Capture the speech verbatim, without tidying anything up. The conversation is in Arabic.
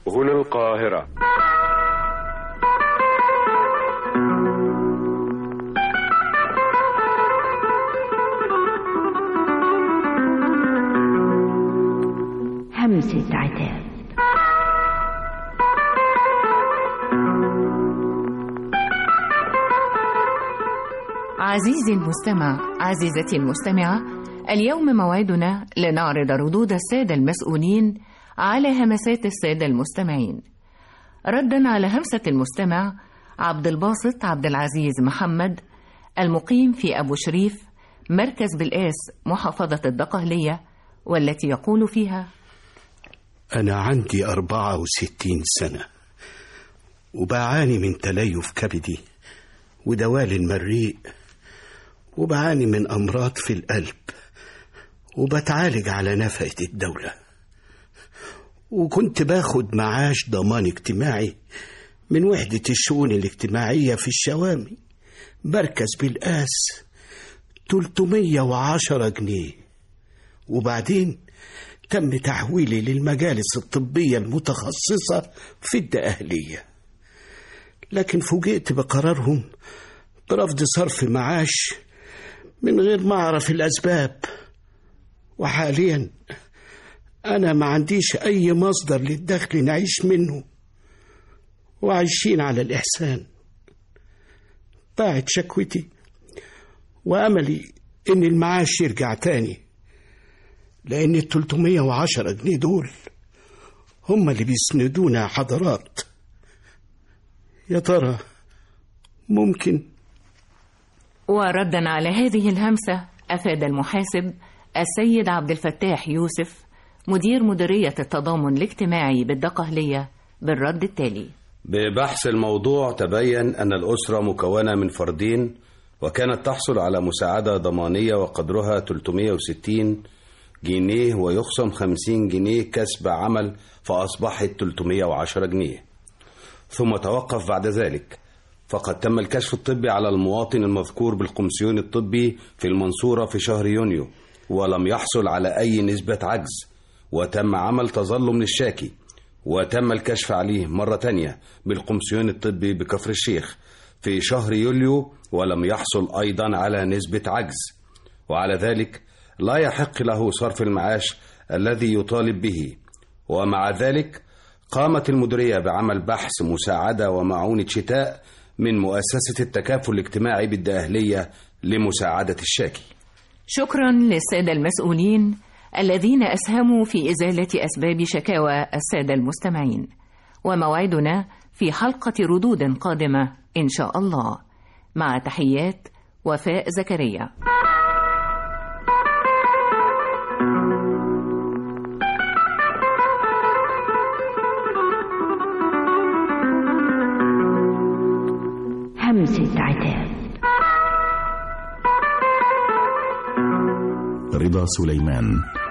هنا القاهرة. همسة عتاب. عزيزي المستمع، عزيزتي المستمعة، اليوم موعدنا لنعرض ردود السادة المسؤولين على همسات السادة المستمعين، ردا على همسة المستمع عبد الباسط عبد العزيز محمد المقيم في أبو شريف مركز بالقاس محافظة الدقهلية، والتي يقول فيها: أنا عندي أربعة وستين سنة وبعاني من تليف كبدي ودوال المريء، وبعاني من أمراض في القلب، وبتعالج على نفقة الدولة، وكنت باخد معاش ضمان اجتماعي من وحدة الشؤون الاجتماعية في الشوامي مركز بالقاس تلتمية وعشرة جنيه. وبعدين تم تحويلي للمجالس الطبية المتخصصة في الدقهلية، لكن فوجئت بقرارهم برفض صرف معاش من غير ما أعرف الأسباب. وحاليا أنا ما عنديش أي مصدر للدخل نعيش منه، وعايشين على الإحسان. ضاعت شكوتي وأملي إن المعاش يرجع تاني، لأن التلتمية وعشرة جنيه دول هم اللي بيسندونا يا حضرات. يا ترى ممكن؟ وردا على هذه الهمسة أفاد المحاسب السيد عبد الفتاح يوسف مدير مديرية التضامن الاجتماعي بالدقهلية بالرد التالي: ببحث الموضوع تبين أن الأسرة مكونة من فردين، وكانت تحصل على مساعدة ضمانية وقدرها ثلاثمية وستين جنيه ويخصم خمسين جنيه كسب عمل، فأصبحت ثلاثمية وعشرة جنيه. ثم توقف بعد ذلك، فقد تم الكشف الطبي على المواطن المذكور بالقمسيون الطبي في المنصورة في شهر يونيو، ولم يحصل على أي نسبة عجز، وتم عمل تظلم للشاكي، وتم الكشف عليه مرة تانية بالقمسيون الطبي بكفر الشيخ في شهر يوليو، ولم يحصل أيضا على نسبة عجز، وعلى ذلك لا يحق له صرف المعاش الذي يطالب به. ومع ذلك قامت المديرية بعمل بحث مساعدة ومعونة شتاء من مؤسسة التكافل الاجتماعي بالدقهلية لمساعدة الشاكي. شكرا للسادة المسؤولين الذين أسهموا في إزالة أسباب شكاوى السادة المستمعين، وموعدنا في حلقة ردود قادمة إن شاء الله. مع تحيات وفاء زكريا. همسة عتاب. رضا سليمان.